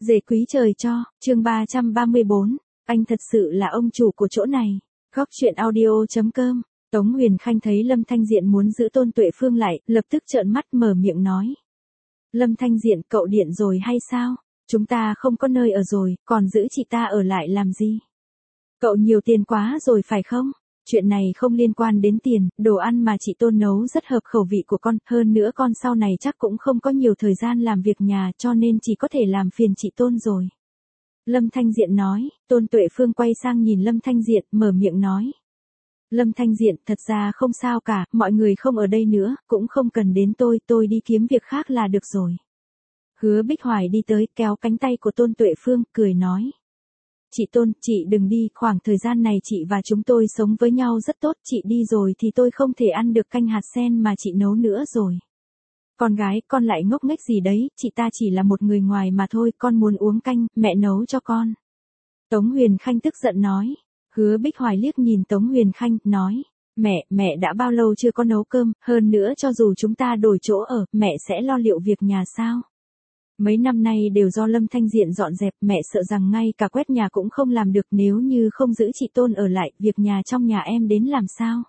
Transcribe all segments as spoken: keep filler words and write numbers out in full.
Dề quý trời cho, chương ba trăm ba mươi bốn, anh thật sự là ông chủ của chỗ này. Góc truyện audio chấm com. Tống Huyền Khanh thấy Lâm Thanh Diện muốn giữ Tôn Tuệ Phương lại, lập tức trợn mắt mở miệng nói. Lâm Thanh Diện, cậu điện rồi hay sao? Chúng ta không có nơi ở rồi, còn giữ chị ta ở lại làm gì? Cậu nhiều tiền quá rồi phải không? Chuyện này không liên quan đến tiền, đồ ăn mà chị Tôn nấu rất hợp khẩu vị của con, hơn nữa con sau này chắc cũng không có nhiều thời gian làm việc nhà cho nên chỉ có thể làm phiền chị Tôn rồi. Lâm Thanh Diện nói. Tôn Tuệ Phương quay sang nhìn Lâm Thanh Diện, mở miệng nói. Lâm Thanh Diện, thật ra không sao cả, mọi người không ở đây nữa, cũng không cần đến tôi, tôi đi kiếm việc khác là được rồi. Hứa Bích Hoài đi tới, kéo cánh tay của Tôn Tuệ Phương, cười nói. Chị Tôn, chị đừng đi, khoảng thời gian này chị và chúng tôi sống với nhau rất tốt, chị đi rồi thì tôi không thể ăn được canh hạt sen mà chị nấu nữa rồi. Con gái, con lại ngốc nghếch gì đấy, chị ta chỉ là một người ngoài mà thôi, con muốn uống canh, mẹ nấu cho con. Tống Huyền Khanh tức giận nói. Hứa Bích Hoài liếc nhìn Tống Huyền Khanh, nói. Mẹ, mẹ đã bao lâu chưa có nấu cơm, hơn nữa cho dù chúng ta đổi chỗ ở, mẹ sẽ lo liệu việc nhà sao? Mấy năm nay đều do Lâm Thanh Diện dọn dẹp, mẹ sợ rằng ngay cả quét nhà cũng không làm được, nếu như không giữ chị Tôn ở lại, việc nhà trong nhà em đến làm sao?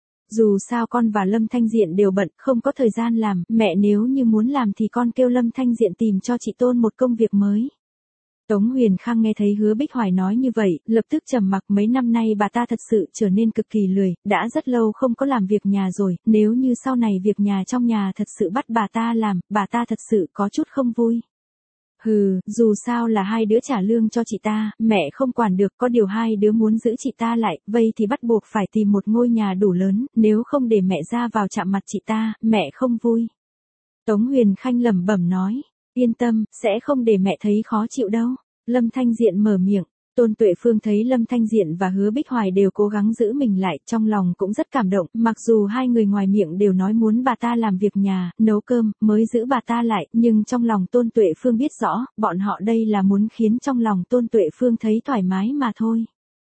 Dù sao con và Lâm Thanh Diện đều bận, không có thời gian làm, mẹ nếu như muốn làm thì con kêu Lâm Thanh Diện tìm cho chị Tôn một công việc mới. Tống Huyền Khang nghe thấy Hứa Bích Hoài nói như vậy, lập tức trầm mặc, mấy năm nay bà ta thật sự trở nên cực kỳ lười, đã rất lâu không có làm việc nhà rồi, nếu như sau này việc nhà trong nhà thật sự bắt bà ta làm, bà ta thật sự có chút không vui. Hừ, dù sao là hai đứa trả lương cho chị ta, mẹ không quản được, có điều hai đứa muốn giữ chị ta lại, vậy thì bắt buộc phải tìm một ngôi nhà đủ lớn, nếu không để mẹ ra vào chạm mặt chị ta, mẹ không vui. Tống Huyền Khanh lẩm bẩm nói. Yên tâm, sẽ không để mẹ thấy khó chịu đâu. Lâm Thanh Diện mở miệng. Tôn Tuệ Phương thấy Lâm Thanh Diện và Hứa Bích Hoài đều cố gắng giữ mình lại, trong lòng cũng rất cảm động, mặc dù hai người ngoài miệng đều nói muốn bà ta làm việc nhà, nấu cơm, mới giữ bà ta lại, nhưng trong lòng Tôn Tuệ Phương biết rõ, bọn họ đây là muốn khiến trong lòng Tôn Tuệ Phương thấy thoải mái mà thôi.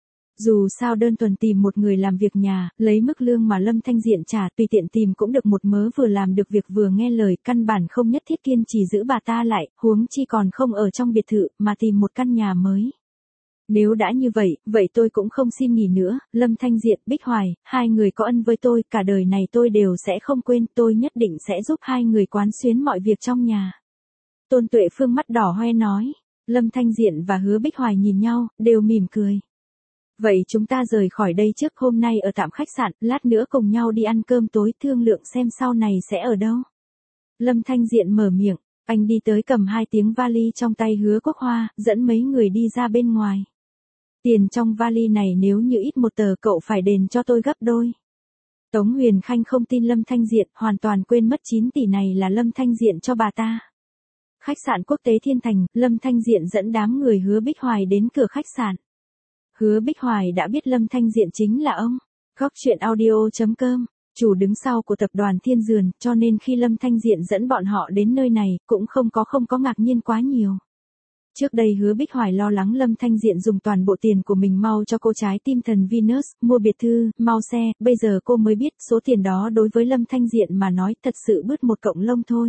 Dù sao đơn thuần tìm một người làm việc nhà, lấy mức lương mà Lâm Thanh Diện trả, tùy tiện tìm cũng được một mớ vừa làm được việc vừa nghe lời, căn bản không nhất thiết kiên trì giữ bà ta lại, huống chi còn không ở trong biệt thự, mà tìm một căn nhà mới. Nếu đã như vậy, vậy tôi cũng không xin nghỉ nữa, Lâm Thanh Diện, Bích Hoài, hai người có ân với tôi, cả đời này tôi đều sẽ không quên, tôi nhất định sẽ giúp hai người quán xuyến mọi việc trong nhà. Tôn Tuệ Phương mắt đỏ hoe nói. Lâm Thanh Diện và Hứa Bích Hoài nhìn nhau, đều mỉm cười. Vậy chúng ta rời khỏi đây trước, hôm nay ở tạm khách sạn, lát nữa cùng nhau đi ăn cơm tối, thương lượng xem sau này sẽ ở đâu. Lâm Thanh Diện mở miệng, anh đi tới cầm hai tiếng vali trong tay Hứa Quốc Hoa, dẫn mấy người đi ra bên ngoài. Tiền trong vali này nếu như ít một tờ cậu phải đền cho tôi gấp đôi. Tống Huyền Khanh không tin Lâm Thanh Diện, hoàn toàn quên mất chín tỷ này là Lâm Thanh Diện cho bà ta. Khách sạn quốc tế Thiên Thành, Lâm Thanh Diện dẫn đám người Hứa Bích Hoài đến cửa khách sạn. Hứa Bích Hoài đã biết Lâm Thanh Diện chính là ông. Góc truyện audio chấm com, chủ đứng sau của tập đoàn Thiên Dườn, cho nên khi Lâm Thanh Diện dẫn bọn họ đến nơi này, cũng không có không có ngạc nhiên quá nhiều. Trước đây Hứa Bích Hoài lo lắng Lâm Thanh Diện dùng toàn bộ tiền của mình mau cho cô trái tim thần Venus, mua biệt thư, mau xe, bây giờ cô mới biết số tiền đó đối với Lâm Thanh Diện mà nói thật sự bứt một cọng lông thôi.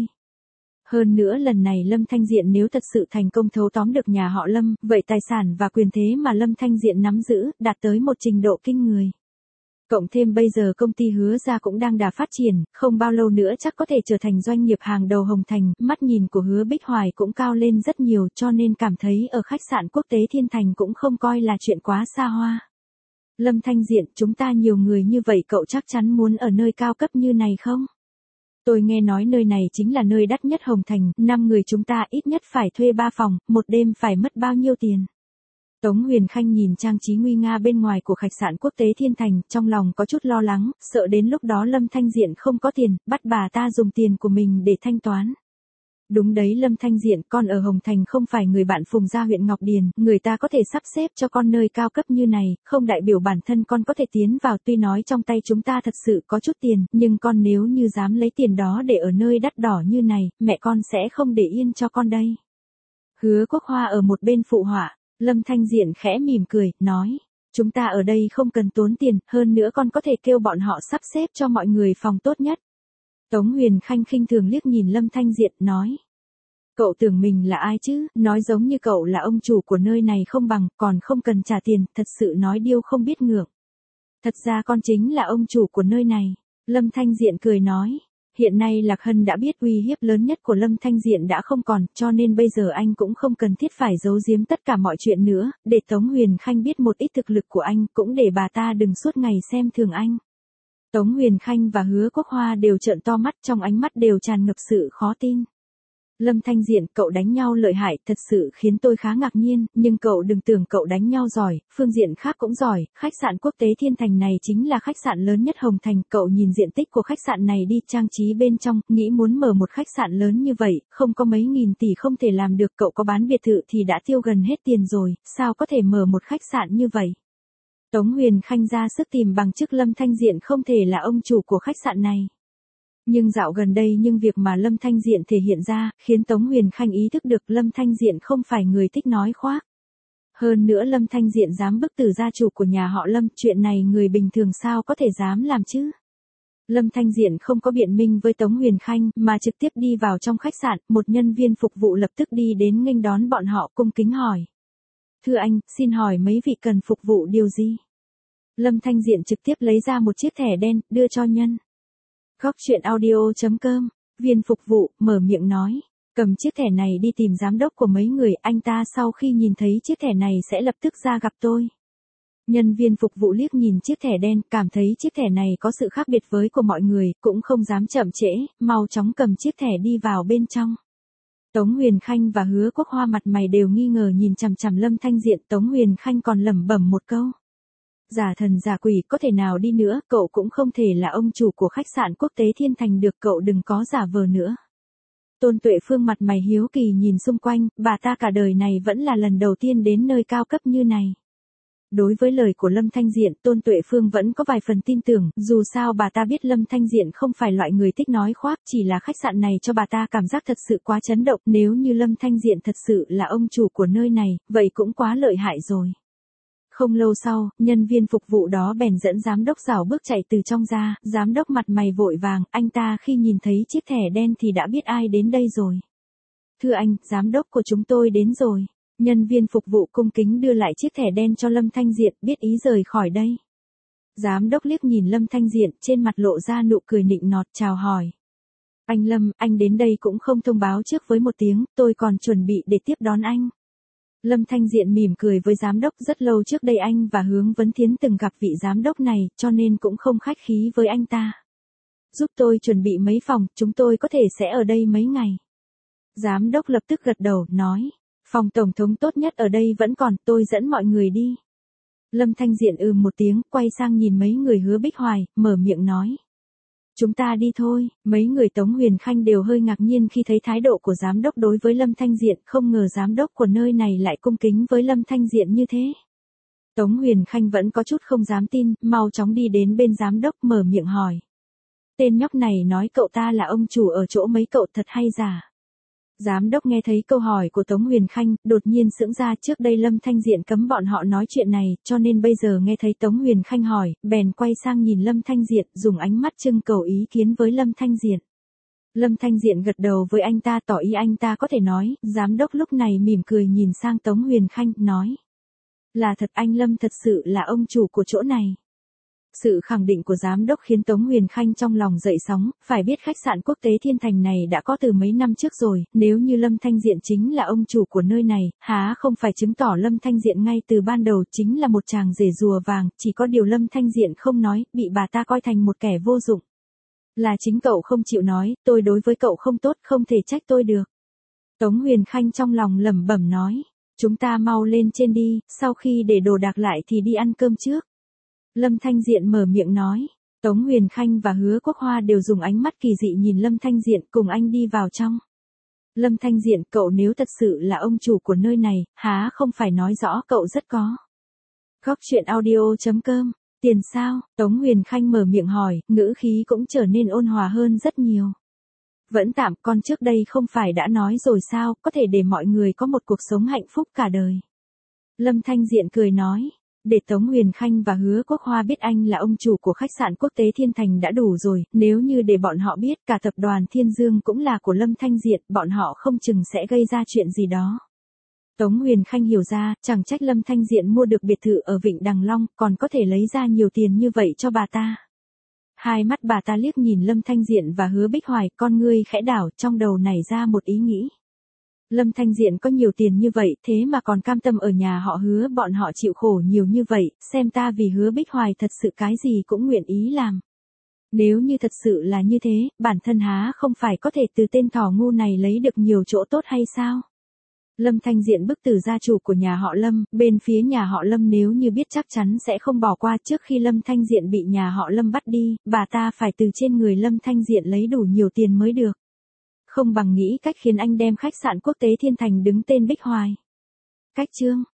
Hơn nữa lần này Lâm Thanh Diện nếu thật sự thành công thâu tóm được nhà họ Lâm, vậy tài sản và quyền thế mà Lâm Thanh Diện nắm giữ, đạt tới một trình độ kinh người. Cộng thêm bây giờ công ty Hứa Gia cũng đang đà phát triển, không bao lâu nữa chắc có thể trở thành doanh nghiệp hàng đầu Hồng Thành, mắt nhìn của Hứa Bích Hoài cũng cao lên rất nhiều cho nên cảm thấy ở khách sạn quốc tế Thiên Thành cũng không coi là chuyện quá xa hoa. Lâm Thanh Diện, chúng ta nhiều người như vậy cậu chắc chắn muốn ở nơi cao cấp như này không? Tôi nghe nói nơi này chính là nơi đắt nhất Hồng Thành, năm người chúng ta ít nhất phải thuê ba phòng, một đêm phải mất bao nhiêu tiền? Tống Huyền Khanh nhìn trang trí nguy nga bên ngoài của khách sạn quốc tế Thiên Thành, trong lòng có chút lo lắng, sợ đến lúc đó Lâm Thanh Diện không có tiền, bắt bà ta dùng tiền của mình để thanh toán. Đúng đấy Lâm Thanh Diện, con ở Hồng Thành không phải người bạn Phùng Gia huyện Ngọc Điền, người ta có thể sắp xếp cho con nơi cao cấp như này, không đại biểu bản thân con có thể tiến vào, tuy nói trong tay chúng ta thật sự có chút tiền, nhưng con nếu như dám lấy tiền đó để ở nơi đắt đỏ như này, mẹ con sẽ không để yên cho con đây. Hứa Quốc Hoa ở một bên phụ họa. Lâm Thanh Diện khẽ mỉm cười, nói, chúng ta ở đây không cần tốn tiền, hơn nữa con có thể kêu bọn họ sắp xếp cho mọi người phòng tốt nhất. Tống Huyền Khanh khinh thường liếc nhìn Lâm Thanh Diện, nói, Cậu tưởng mình là ai chứ, nói giống như cậu là ông chủ của nơi này không bằng, còn không cần trả tiền, thật sự nói điêu không biết ngượng. Thật ra con chính là ông chủ của nơi này. Lâm Thanh Diện cười nói. Hiện nay Lạc Hân đã biết uy hiếp lớn nhất của Lâm Thanh Diện đã không còn, cho nên bây giờ anh cũng không cần thiết phải giấu giếm tất cả mọi chuyện nữa, để Tống Huyền Khanh biết một ít thực lực của anh, cũng để bà ta đừng suốt ngày xem thường anh. Tống Huyền Khanh và Hứa Quốc Hoa đều trợn to mắt, trong ánh mắt đều tràn ngập sự khó tin. Lâm Thanh Diện, cậu đánh nhau lợi hại, thật sự khiến tôi khá ngạc nhiên, nhưng cậu đừng tưởng cậu đánh nhau giỏi, phương diện khác cũng giỏi, khách sạn quốc tế Thiên Thành này chính là khách sạn lớn nhất Hồng Thành, cậu nhìn diện tích của khách sạn này đi, trang trí bên trong, nghĩ muốn mở một khách sạn lớn như vậy, không có mấy nghìn tỷ không thể làm được, cậu có bán biệt thự thì đã tiêu gần hết tiền rồi, sao có thể mở một khách sạn như vậy? Tống Huyền Khanh ra sức tìm bằng chứng Lâm Thanh Diện không thể là ông chủ của khách sạn này. Nhưng dạo gần đây nhưng việc mà Lâm Thanh Diện thể hiện ra, khiến Tống Huyền Khanh ý thức được Lâm Thanh Diện không phải người thích nói khoác. Hơn nữa Lâm Thanh Diện dám bức tử gia chủ của nhà họ Lâm, chuyện này người bình thường sao có thể dám làm chứ? Lâm Thanh Diện không có biện minh với Tống Huyền Khanh, mà trực tiếp đi vào trong khách sạn, một nhân viên phục vụ lập tức đi đến nghênh đón bọn họ cung kính hỏi. Thưa anh, xin hỏi mấy vị cần phục vụ điều gì? Lâm Thanh Diện trực tiếp lấy ra một chiếc thẻ đen, đưa cho nhân. Góc truyện audio chấm com, viên phục vụ, mở miệng nói, cầm chiếc thẻ này đi tìm giám đốc của mấy người, anh ta sau khi nhìn thấy chiếc thẻ này sẽ lập tức ra gặp tôi. Nhân viên phục vụ liếc nhìn chiếc thẻ đen, cảm thấy chiếc thẻ này có sự khác biệt với của mọi người, cũng không dám chậm trễ, mau chóng cầm chiếc thẻ đi vào bên trong. Tống Huyền Khanh và Hứa Quốc Hoa mặt mày đều nghi ngờ nhìn chằm chằm Lâm Thanh Diện, Tống Huyền Khanh còn lẩm bẩm một câu. Giả thần giả quỷ, có thể nào đi nữa, cậu cũng không thể là ông chủ của khách sạn quốc tế Thiên Thành được, cậu đừng có giả vờ nữa. Tôn Tuệ Phương mặt mày hiếu kỳ nhìn xung quanh, bà ta cả đời này vẫn là lần đầu tiên đến nơi cao cấp như này. Đối với lời của Lâm Thanh Diện, Tôn Tuệ Phương vẫn có vài phần tin tưởng, dù sao bà ta biết Lâm Thanh Diện không phải loại người thích nói khoác, chỉ là khách sạn này cho bà ta cảm giác thật sự quá chấn động, nếu như Lâm Thanh Diện thật sự là ông chủ của nơi này, vậy cũng quá lợi hại rồi. Không lâu sau, nhân viên phục vụ đó bèn dẫn giám đốc rảo bước chạy từ trong ra, giám đốc mặt mày vội vàng, anh ta khi nhìn thấy chiếc thẻ đen thì đã biết ai đến đây rồi. Thưa anh, giám đốc của chúng tôi đến rồi. Nhân viên phục vụ cung kính đưa lại chiếc thẻ đen cho Lâm Thanh Diện, biết ý rời khỏi đây. Giám đốc liếc nhìn Lâm Thanh Diện, trên mặt lộ ra nụ cười nịnh nọt, chào hỏi. Anh Lâm, anh đến đây cũng không thông báo trước với một tiếng, tôi còn chuẩn bị để tiếp đón anh. Lâm Thanh Diện mỉm cười với giám đốc, rất lâu trước đây anh và Hướng Vấn Thiến từng gặp vị giám đốc này, cho nên cũng không khách khí với anh ta. Giúp tôi chuẩn bị mấy phòng, chúng tôi có thể sẽ ở đây mấy ngày. Giám đốc lập tức gật đầu, nói, phòng tổng thống tốt nhất ở đây vẫn còn, tôi dẫn mọi người đi. Lâm Thanh Diện ừm một tiếng, quay sang nhìn mấy người Hứa Bích Hoài, mở miệng nói. Chúng ta đi thôi, mấy người Tống Huyền Khanh đều hơi ngạc nhiên khi thấy thái độ của giám đốc đối với Lâm Thanh Diện, không ngờ giám đốc của nơi này lại cung kính với Lâm Thanh Diện như thế. Tống Huyền Khanh vẫn có chút không dám tin, mau chóng đi đến bên giám đốc mở miệng hỏi. Tên nhóc này nói cậu ta là ông chủ ở chỗ mấy cậu thật hay giả? Giám đốc nghe thấy câu hỏi của Tống Huyền Khanh, đột nhiên sững ra, trước đây Lâm Thanh Diện cấm bọn họ nói chuyện này, cho nên bây giờ nghe thấy Tống Huyền Khanh hỏi, bèn quay sang nhìn Lâm Thanh Diện, dùng ánh mắt trưng cầu ý kiến với Lâm Thanh Diện. Lâm Thanh Diện gật đầu với anh ta, tỏ ý anh ta có thể nói, giám đốc lúc này mỉm cười nhìn sang Tống Huyền Khanh, nói. Là thật, anh Lâm thật sự là ông chủ của chỗ này. Sự khẳng định của giám đốc khiến Tống Huyền Khanh trong lòng dậy sóng, phải biết khách sạn quốc tế Thiên Thành này đã có từ mấy năm trước rồi, nếu như Lâm Thanh Diện chính là ông chủ của nơi này, há không phải chứng tỏ Lâm Thanh Diện ngay từ ban đầu chính là một chàng rể rùa vàng, chỉ có điều Lâm Thanh Diện không nói, bị bà ta coi thành một kẻ vô dụng. Là chính cậu không chịu nói, tôi đối với cậu không tốt, không thể trách tôi được. Tống Huyền Khanh trong lòng lẩm bẩm nói, chúng ta mau lên trên đi, sau khi để đồ đạc lại thì đi ăn cơm trước. Lâm Thanh Diện mở miệng nói, Tống Huyền Khanh và Hứa Quốc Hoa đều dùng ánh mắt kỳ dị nhìn Lâm Thanh Diện, cùng anh đi vào trong. Lâm Thanh Diện, cậu nếu thật sự là ông chủ của nơi này, há không phải nói rõ cậu rất có. Góc truyện audio chấm com, tiền sao? Tống Huyền Khanh mở miệng hỏi, ngữ khí cũng trở nên ôn hòa hơn rất nhiều. Vẫn tạm, con trước đây không phải đã nói rồi sao, có thể để mọi người có một cuộc sống hạnh phúc cả đời. Lâm Thanh Diện cười nói. để Tống Huyền Khanh và Hứa Quốc Hoa biết anh là ông chủ của khách sạn quốc tế Thiên Thành đã đủ rồi, nếu như để bọn họ biết cả tập đoàn Thiên Dương cũng là của Lâm Thanh Diện, bọn họ không chừng sẽ gây ra chuyện gì đó. Tống Huyền Khanh hiểu ra, chẳng trách Lâm Thanh Diện mua được biệt thự ở Vịnh Đằng Long, còn có thể lấy ra nhiều tiền như vậy cho bà ta. Hai mắt bà ta liếc nhìn Lâm Thanh Diện và Hứa Bích Hoài, con ngươi khẽ đảo, trong đầu nảy ra một ý nghĩ. Lâm Thanh Diện có nhiều tiền như vậy, thế mà còn cam tâm ở nhà họ Hứa, bọn họ chịu khổ nhiều như vậy, xem ta vì Hứa Bích Hoài thật sự cái gì cũng nguyện ý làm. Nếu như thật sự là như thế, bản thân há không phải có thể từ tên thỏ ngu này lấy được nhiều chỗ tốt hay sao? Lâm Thanh Diện bức tử gia chủ của nhà họ Lâm, bên phía nhà họ Lâm nếu như biết chắc chắn sẽ không bỏ qua. Trước khi Lâm Thanh Diện bị nhà họ Lâm bắt đi, bà ta phải từ trên người Lâm Thanh Diện lấy đủ nhiều tiền mới được. Không bằng nghĩ cách khiến anh đem khách sạn quốc tế Thiên Thành đứng tên Bích Hoài. Cách chương